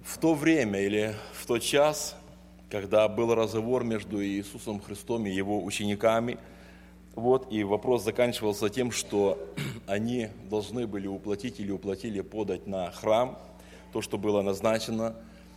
В то время или в тот час, когда был разговор между Иисусом Христом и Его учениками, и вопрос заканчивался тем, что они должны были уплатить или уплатили подать на храм то, что было назначено.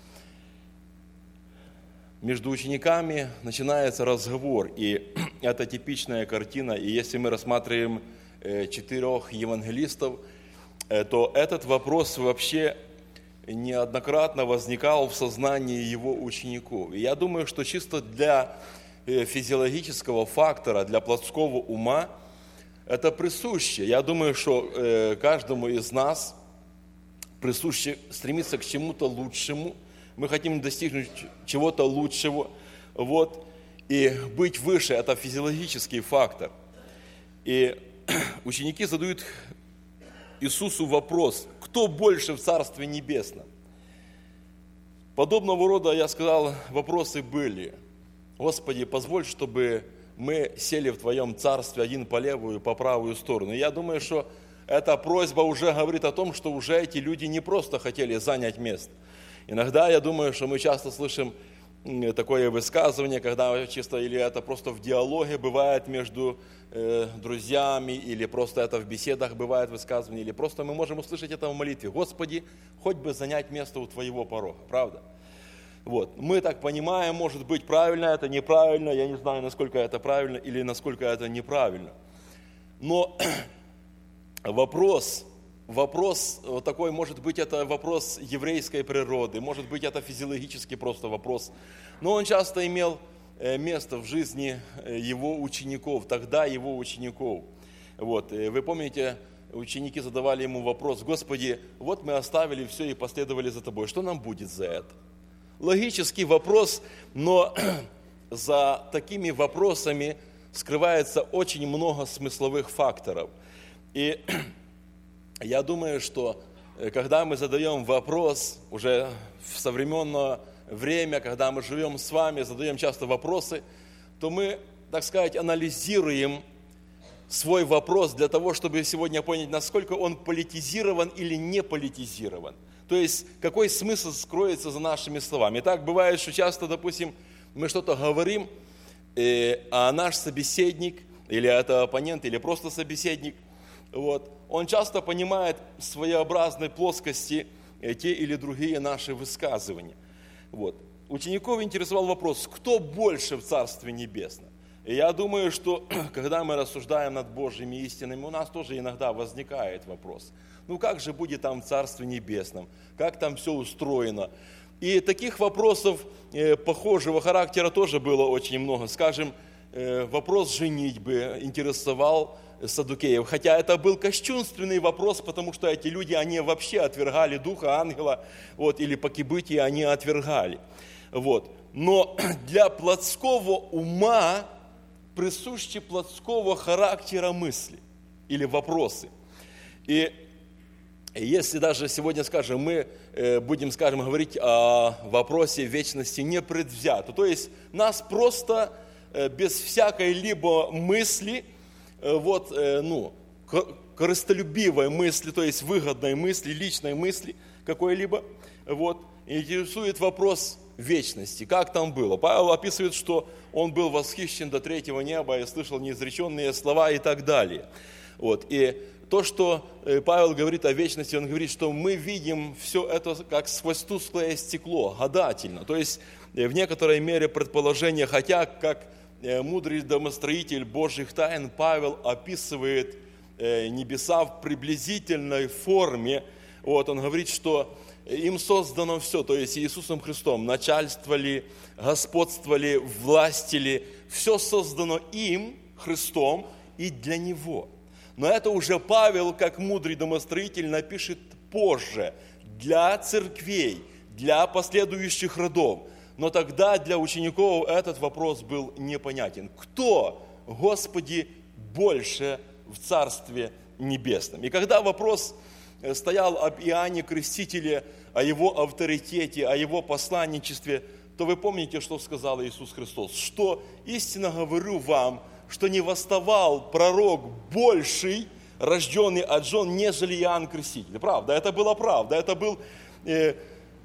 Между учениками начинается разговор, и это типичная картина. И если мы рассматриваем 4 евангелистов, то этот вопрос вообще неоднократно возникал в сознании его учеников. И я думаю, что чисто для физиологического фактора, для плотского ума это присуще. Я думаю, что каждому из нас присуще стремиться к чему-то лучшему. Мы хотим достигнуть чего-то лучшего. И быть выше – это физиологический фактор. И ученики задают Иисусу вопрос: кто больше в Царстве Небесном? Подобного рода, я сказал, вопросы были. Господи, позволь, чтобы мы сели в Твоем Царстве один по левую и по правую сторону. И я думаю, что эта просьба уже говорит о том, что уже эти люди не просто хотели занять место. Иногда, я думаю, что мы часто слышим такое высказывание, когда чисто или это просто в диалоге бывает между друзьями, или просто это в беседах бывает высказывание, или просто мы можем услышать это в молитве: Господи, хоть бы занять место у Твоего порога, правда? Мы так понимаем, может быть, правильно это, неправильно, я не знаю, насколько это правильно или насколько это неправильно. Но вопрос такой, может быть, это вопрос еврейской природы, может быть, это физиологический просто вопрос, но он часто имел место в жизни его учеников, тогда его учеников. Вы помните, ученики задавали ему вопрос: Господи, мы оставили все и последовали за Тобой, что нам будет за это? Логический вопрос, но за такими вопросами скрывается очень много смысловых факторов. И я думаю, что когда мы задаем вопрос, уже в современное время, когда мы живем с вами, задаем часто вопросы, то мы, так сказать, анализируем свой вопрос для того, чтобы сегодня понять, насколько он политизирован или не политизирован. То есть, какой смысл скроется за нашими словами. И так бывает, что часто, допустим, мы что-то говорим, а наш собеседник, или это оппонент, или просто собеседник, он часто понимает в своеобразной плоскости те или другие наши высказывания. Учеников интересовал вопрос: кто больше в Царстве Небесном? И я думаю, что когда мы рассуждаем над Божьими истинами, у нас тоже иногда возникает вопрос: как же будет там в Царстве Небесном? Как там все устроено? И таких вопросов похожего характера тоже было очень много. Скажем, вопрос женитьбы интересовал саддукеев, хотя это был кощунственный вопрос, потому что эти люди, они вообще отвергали духа ангела, или по кибытии они отвергали. Но для плотского ума присущи плотского характера мысли или вопросы. И если даже сегодня, мы будем, говорить о вопросе вечности непредвзято, то есть нас просто без всякой либо мысли, корыстолюбивой мысли, то есть выгодной мысли, личной мысли какой-либо, интересует вопрос вечности. Как там было? Павел описывает, что он был восхищен до 3-го неба и слышал неизреченные слова и так далее. И то, что Павел говорит о вечности, он говорит, что мы видим все это как сквозь тусклое стекло, гадательно. То есть в некоторой мере предположение, хотя как мудрый домостроитель Божьих тайн, Павел описывает небеса в приблизительной форме. Он говорит, что им создано все, то есть Иисусом Христом начальствовали, господствовали, властили. Все создано им, Христом, и для Него. Но это уже Павел, как мудрый домостроитель, напишет позже, для церквей, для последующих родов. Но тогда для учеников этот вопрос был непонятен. Кто, Господи, больше в Царстве Небесном? И когда вопрос стоял об Иоанне Крестителе, о его авторитете, о его посланничестве, то вы помните, что сказал Иисус Христос? Что истинно говорю вам, что не восставал пророк больший, рожденный от жен, нежели Иоанн Креститель. Правда, это была правда. Это был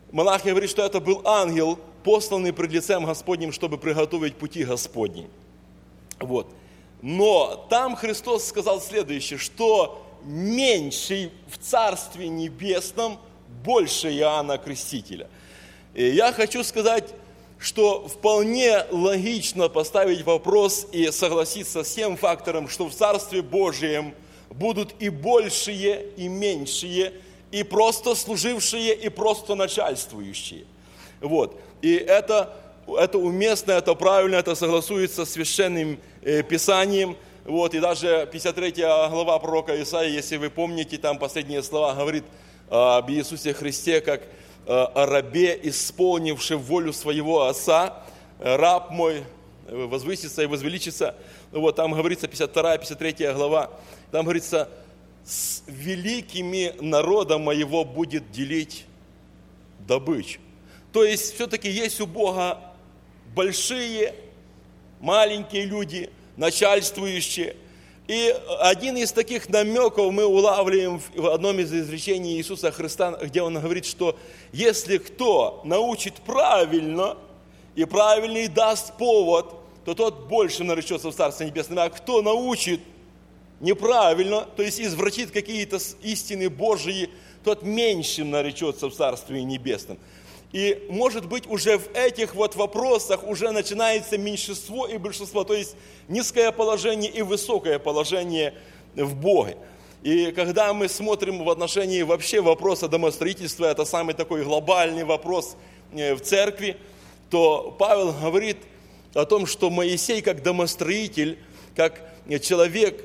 Малахия говорит, что это был ангел, посланный пред лицем Господним, чтобы приготовить пути Господни. Вот. Но там Христос сказал следующее, что меньший в Царстве Небесном больше Иоанна Крестителя. И я хочу сказать, что вполне логично поставить вопрос и согласиться с тем фактором, что в Царстве Божьем будут и большие, и меньшие, и просто служившие, и просто начальствующие. Вот. И это уместно, это правильно, это согласуется с Священным Писанием. Вот. И даже 53 глава пророка Исаии, если вы помните, там последние слова говорит об Иисусе Христе, как о рабе, исполнившем волю своего Отца, раб мой возвысится и возвеличится. Вот, там говорится 52-53 глава, там говорится, с великими народом моего будет делить добычу. То есть, все-таки есть у Бога большие, маленькие люди, начальствующие. И один из таких намеков мы улавливаем в одном из изречений Иисуса Христа, где Он говорит, что если кто научит правильно, и правильный даст повод, то тот больше наречется в Царстве Небесном. А кто научит неправильно, то есть извратит какие-то истины Божьи, тот меньшим наречется в Царстве Небесном. И, может быть, уже в этих вот вопросах уже начинается меньшинство и большинство, то есть низкое положение и высокое положение в Боге. И когда мы смотрим в отношении вообще вопроса домостроительства, это самый такой глобальный вопрос в церкви, то Павел говорит о том, что Моисей как домостроитель, как человек,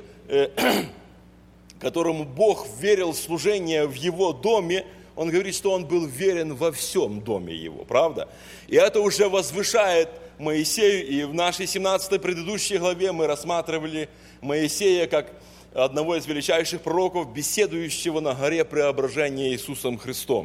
которому Бог верил служение в его доме, он говорит, что он был верен во всем доме его, правда? И это уже возвышает Моисею, и в нашей 17-й предыдущей главе мы рассматривали Моисея как одного из величайших пророков, беседующего на горе преображения Иисусом Христом.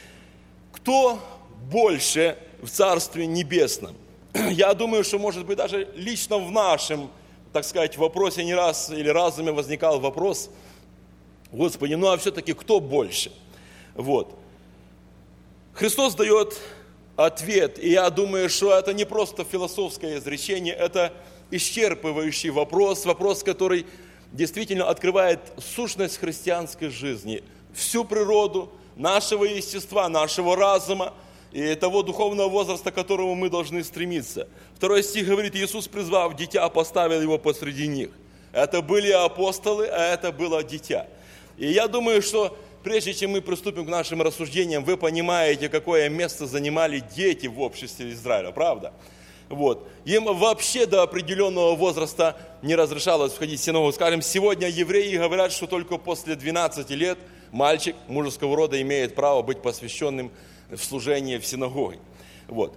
Кто больше в Царстве Небесном? Я думаю, что, может быть, даже лично в нашем, так сказать, вопросе не раз или разуме возникал вопрос, Господи, ну а все-таки кто больше? Вот. Христос дает ответ, и я думаю, что это не просто философское изречение, это исчерпывающий вопрос, который действительно открывает сущность христианской жизни, всю природу нашего естества, нашего разума и того духовного возраста, к которому мы должны стремиться. 2 стих говорит, Иисус, призвав дитя, поставил его посреди них. Это были апостолы, а это было дитя. И я думаю, что прежде чем мы приступим к нашим рассуждениям, вы понимаете, какое место занимали дети в обществе Израиля, правда? Вот. Им вообще до определенного возраста не разрешалось входить в синагогу. Скажем, сегодня евреи говорят, что только после 12 лет мальчик мужеского рода имеет право быть посвященным в служение в синагоге. Вот.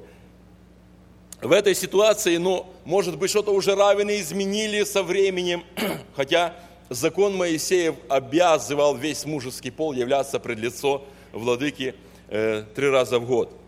В этой ситуации, может быть, что-то уже раввины изменили со временем, хотя закон Моисеев обязывал весь мужеский пол являться пред лицо владыки 3 раза в год.